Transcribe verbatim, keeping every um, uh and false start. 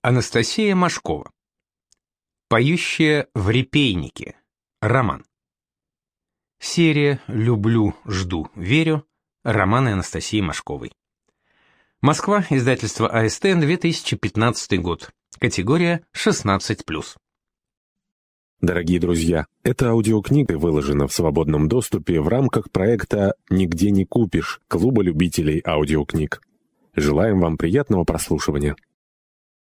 Анастасия Машкова. Поющая в репейнике. Роман. Серия «Люблю, жду, верю». Романы Анастасии Машковой. Москва, издательство А Эс Тэ Эн, две тысячи пятнадцатый год. Категория шестнадцать плюс. Дорогие друзья, эта аудиокнига выложена в свободном доступе в рамках проекта «Нигде не купишь» Клуба любителей аудиокниг. Желаем вам приятного прослушивания.